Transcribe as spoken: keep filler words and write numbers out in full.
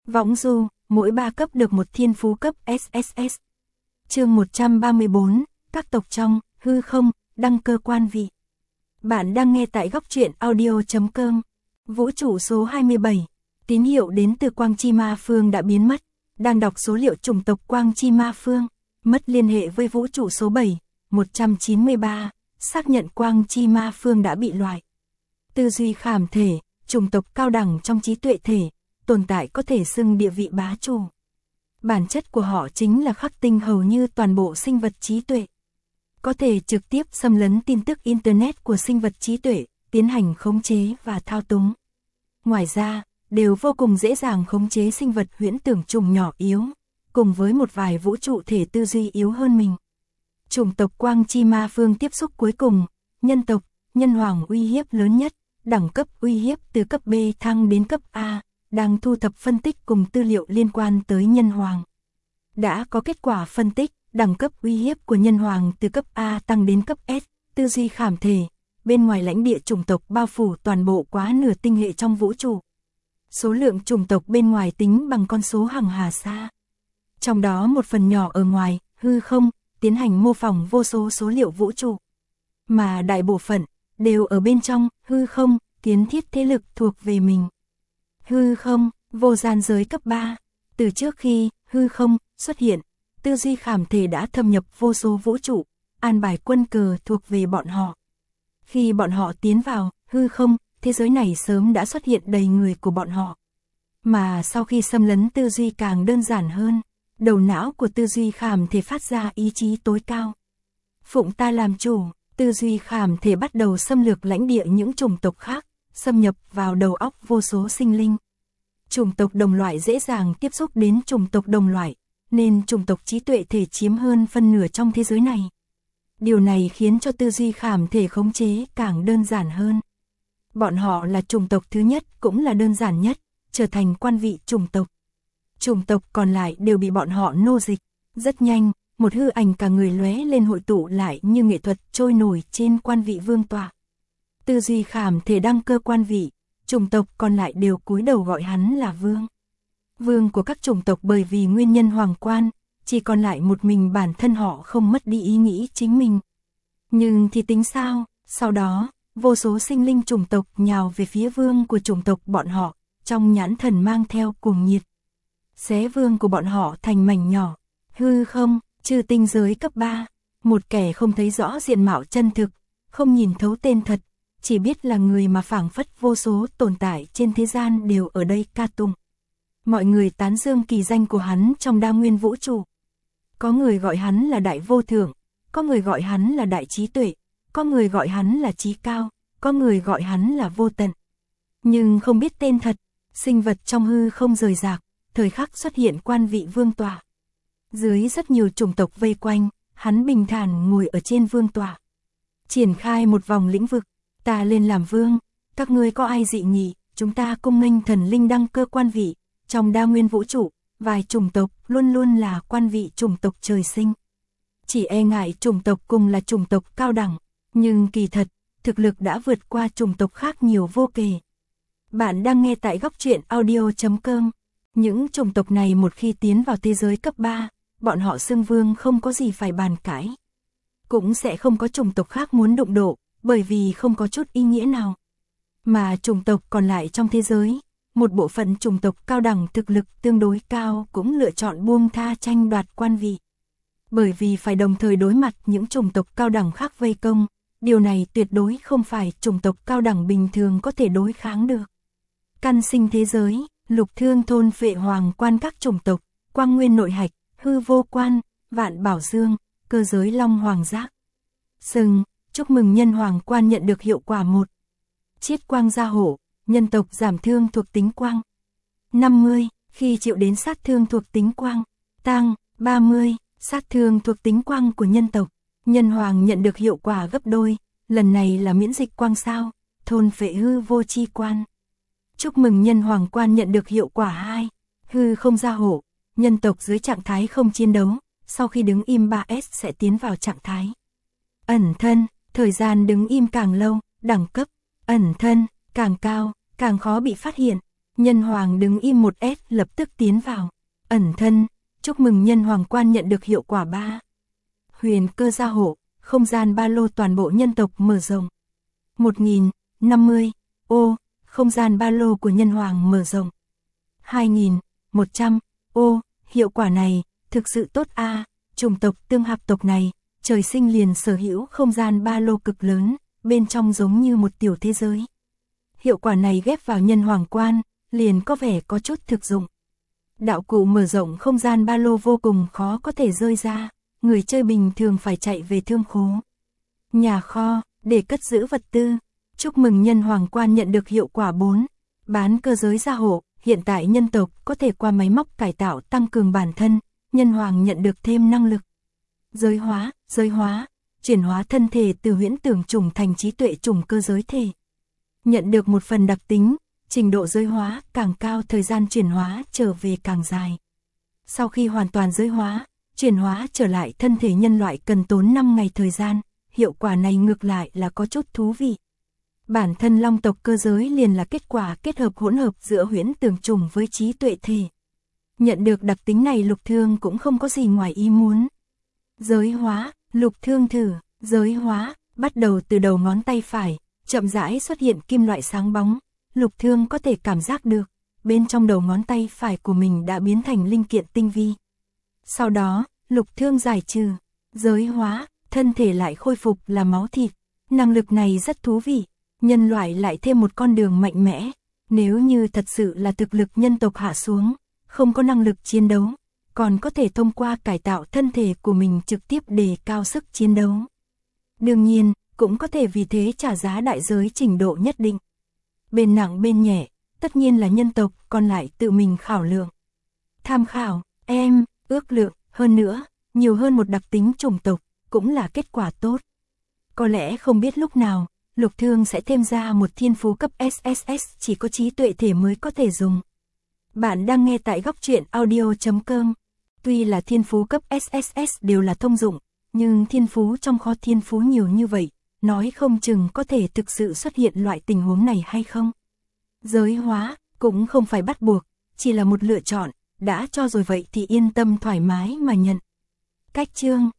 Võng du, mỗi ba cấp được một thiên phú cấp ét ét ét. Chương một trăm ba mươi bốn, các tộc trong hư không, đăng cơ quan vị. Bạn đang nghe tại góc truyện audio chấm com. Vũ trụ số hai mươi bảy, tín hiệu đến từ Quang Chi Ma Phương đã biến mất, đang đọc số liệu chủng tộc Quang Chi Ma Phương, mất liên hệ với vũ trụ số bảy, một trăm chín mươi ba, xác nhận Quang Chi Ma Phương đã bị loại. Tư duy khảm thể, chủng tộc cao đẳng trong trí tuệ thể, tồn tại có thể xưng địa vị bá chủ. Bản chất của họ chính là khắc tinh hầu như toàn bộ sinh vật trí tuệ. Có thể trực tiếp xâm lấn tin tức Internet của sinh vật trí tuệ, tiến hành khống chế và thao túng. Ngoài ra, đều vô cùng dễ dàng khống chế sinh vật huyễn tưởng trùng nhỏ yếu, cùng với một vài vũ trụ thể tư duy yếu hơn mình. Chủng tộc Quang Chi Ma Phương tiếp xúc cuối cùng, nhân tộc, nhân hoàng uy hiếp lớn nhất, đẳng cấp uy hiếp từ cấp B thăng đến cấp A, đang thu thập phân tích cùng tư liệu liên quan tới nhân hoàng. Đã có kết quả phân tích, đẳng cấp uy hiếp của nhân hoàng từ cấp A tăng đến cấp S, tư duy khảm thể, bên ngoài lãnh địa chủng tộc bao phủ toàn bộ quá nửa tinh hệ trong vũ trụ. Số lượng chủng tộc bên ngoài tính bằng con số hằng hà xa. Trong đó một phần nhỏ ở ngoài, hư không, tiến hành mô phỏng vô số số liệu vũ trụ. Mà đại bộ phận, đều ở bên trong, hư không, kiến thiết thế lực thuộc về mình. Hư không, vô gian giới cấp ba. Từ trước khi hư không xuất hiện, tư duy khảm thể đã thâm nhập vô số vũ trụ, an bài quân cờ thuộc về bọn họ. Khi bọn họ tiến vào hư không, thế giới này sớm đã xuất hiện đầy người của bọn họ. Mà sau khi xâm lấn tư duy càng đơn giản hơn, đầu não của tư duy khảm thể phát ra ý chí tối cao. Phụng ta làm chủ, tư duy khảm thể bắt đầu xâm lược lãnh địa những chủng tộc khác, xâm nhập vào đầu óc vô số sinh linh. Chủng tộc đồng loại dễ dàng tiếp xúc đến chủng tộc đồng loại, nên chủng tộc trí tuệ thể chiếm hơn phân nửa trong thế giới này. Điều này khiến cho tư duy khảm thể khống chế càng đơn giản hơn. Bọn họ là chủng tộc thứ nhất cũng là đơn giản nhất, trở thành quan vị chủng tộc. Chủng tộc còn lại đều bị bọn họ nô dịch. Rất nhanh, một hư ảnh cả người lóe lên hội tụ lại như nghệ thuật trôi nổi trên quan vị vương tọa. Tư duy khảm thể đăng cơ quan vị, chủng tộc còn lại đều cúi đầu gọi hắn là vương. Vương của các chủng tộc bởi vì nguyên nhân hoàng quan, chỉ còn lại một mình bản thân họ không mất đi ý nghĩ chính mình. Nhưng thì tính sao, sau đó, vô số sinh linh chủng tộc nhào về phía vương của chủng tộc bọn họ, trong nhãn thần mang theo cuồng nhiệt. Xé vương của bọn họ thành mảnh nhỏ, hư không, trừ tinh giới cấp ba, một kẻ không thấy rõ diện mạo chân thực, không nhìn thấu tên thật, chỉ biết là người mà phảng phất vô số tồn tại trên thế gian đều ở đây ca tụng. Mọi người tán dương kỳ danh của hắn trong đa nguyên vũ trụ. Có người gọi hắn là đại vô thượng, có người gọi hắn là đại trí tuệ, có người gọi hắn là trí cao, có người gọi hắn là vô tận. Nhưng không biết tên thật, sinh vật trong hư không rời rạc, thời khắc xuất hiện quan vị vương tọa. Dưới rất nhiều chủng tộc vây quanh, hắn bình thản ngồi ở trên vương tọa. Triển khai một vòng lĩnh vực, ta lên làm vương, các ngươi có ai dị nghị, chúng ta cung nghênh thần linh đăng cơ quan vị. Trong đa nguyên vũ trụ, vài chủng tộc luôn luôn là quan vị chủng tộc trời sinh. Chỉ e ngại chủng tộc cùng là chủng tộc cao đẳng, nhưng kỳ thật, thực lực đã vượt qua chủng tộc khác nhiều vô kể. Bạn đang nghe tại góc truyện audio chấm com. Những chủng tộc này một khi tiến vào thế giới cấp ba, bọn họ xưng vương không có gì phải bàn cãi. Cũng sẽ không có chủng tộc khác muốn đụng độ, bởi vì không có chút ý nghĩa nào. Mà chủng tộc còn lại trong thế giới, một bộ phận chủng tộc cao đẳng thực lực tương đối cao cũng lựa chọn buông tha tranh đoạt quan vị. Bởi vì phải đồng thời đối mặt những chủng tộc cao đẳng khác vây công, điều này tuyệt đối không phải chủng tộc cao đẳng bình thường có thể đối kháng được. Căn sinh thế giới, lục thương thôn phệ hoàng quan các chủng tộc, quang nguyên nội hạch, hư vô quan, vạn bảo dương, cơ giới long hoàng giác. Sừng, chúc mừng nhân hoàng quan nhận được hiệu quả một. Chiết quang gia hổ. Nhân tộc giảm thương thuộc tính quang. năm mươi, khi chịu đến sát thương thuộc tính quang. Tăng, ba mươi, sát thương thuộc tính quang của nhân tộc. Nhân hoàng nhận được hiệu quả gấp đôi, lần này là miễn dịch quang sao, thôn phệ hư vô chi quan. Chúc mừng nhân hoàng quan nhận được hiệu quả hai. Hư không gia hổ, nhân tộc dưới trạng thái không chiến đấu, sau khi đứng im ba S sẽ tiến vào trạng thái ẩn thân, thời gian đứng im càng lâu, đẳng cấp, ẩn thân, càng cao, càng khó bị phát hiện. Nhân hoàng đứng im một s lập tức tiến vào. Ẩn thân, chúc mừng nhân hoàng quan nhận được hiệu quả ba. Huyền cơ gia hộ, không gian ba lô toàn bộ nhân tộc mở rộng. một nghìn năm mươi, ô, không gian ba lô của nhân hoàng mở rộng. hai nghìn một trăm, ô, hiệu quả này, thực sự tốt a à, chủng tộc tương hạp tộc này, trời sinh liền sở hữu không gian ba lô cực lớn, bên trong giống như một tiểu thế giới. Hiệu quả này ghép vào nhân hoàng quan, liền có vẻ có chút thực dụng. Đạo cụ mở rộng không gian ba lô vô cùng khó có thể rơi ra, người chơi bình thường phải chạy về thương khố. Nhà kho, để cất giữ vật tư. Chúc mừng nhân hoàng quan nhận được hiệu quả bốn. Bán cơ giới gia hộ, hiện tại nhân tộc có thể qua máy móc cải tạo tăng cường bản thân, nhân hoàng nhận được thêm năng lực. Giới hóa, giới hóa, chuyển hóa thân thể từ huyễn tưởng chủng thành trí tuệ chủng cơ giới thể. Nhận được một phần đặc tính, trình độ giới hóa càng cao thời gian chuyển hóa trở về càng dài. Sau khi hoàn toàn giới hóa, chuyển hóa trở lại thân thể nhân loại cần tốn năm ngày thời gian, hiệu quả này ngược lại là có chút thú vị. Bản thân long tộc cơ giới liền là kết quả kết hợp hỗn hợp giữa huyễn tưởng chủng với trí tuệ thể. Nhận được đặc tính này Lục Thương cũng không có gì ngoài ý muốn. Giới hóa, Lục Thương thử, giới hóa, bắt đầu từ đầu ngón tay phải, chậm rãi xuất hiện kim loại sáng bóng. Lục Thương có thể cảm giác được, bên trong đầu ngón tay phải của mình đã biến thành linh kiện tinh vi. Sau đó, Lục Thương giải trừ, giới hóa, thân thể lại khôi phục là máu thịt. Năng lực này rất thú vị, nhân loại lại thêm một con đường mạnh mẽ. Nếu như thật sự là thực lực nhân tộc hạ xuống, không có năng lực chiến đấu, còn có thể thông qua cải tạo thân thể của mình trực tiếp đề cao sức chiến đấu. Đương nhiên, cũng có thể vì thế trả giá đại giới trình độ nhất định. Bên nặng bên nhẹ, tất nhiên là nhân tộc còn lại tự mình khảo lượng. Tham khảo, em, ước lượng, hơn nữa, nhiều hơn một đặc tính chủng tộc, cũng là kết quả tốt. Có lẽ không biết lúc nào, Lục Thương sẽ thêm ra một thiên phú cấp ét ét ét chỉ có trí tuệ thể mới có thể dùng. Bạn đang nghe tại góc truyện audio chấm com. Tuy là thiên phú cấp ét ét ét đều là thông dụng, nhưng thiên phú trong kho thiên phú nhiều như vậy, nói không chừng có thể thực sự xuất hiện loại tình huống này hay không. Giới hóa, cũng không phải bắt buộc, chỉ là một lựa chọn, đã cho rồi vậy thì yên tâm thoải mái mà nhận. Cách chương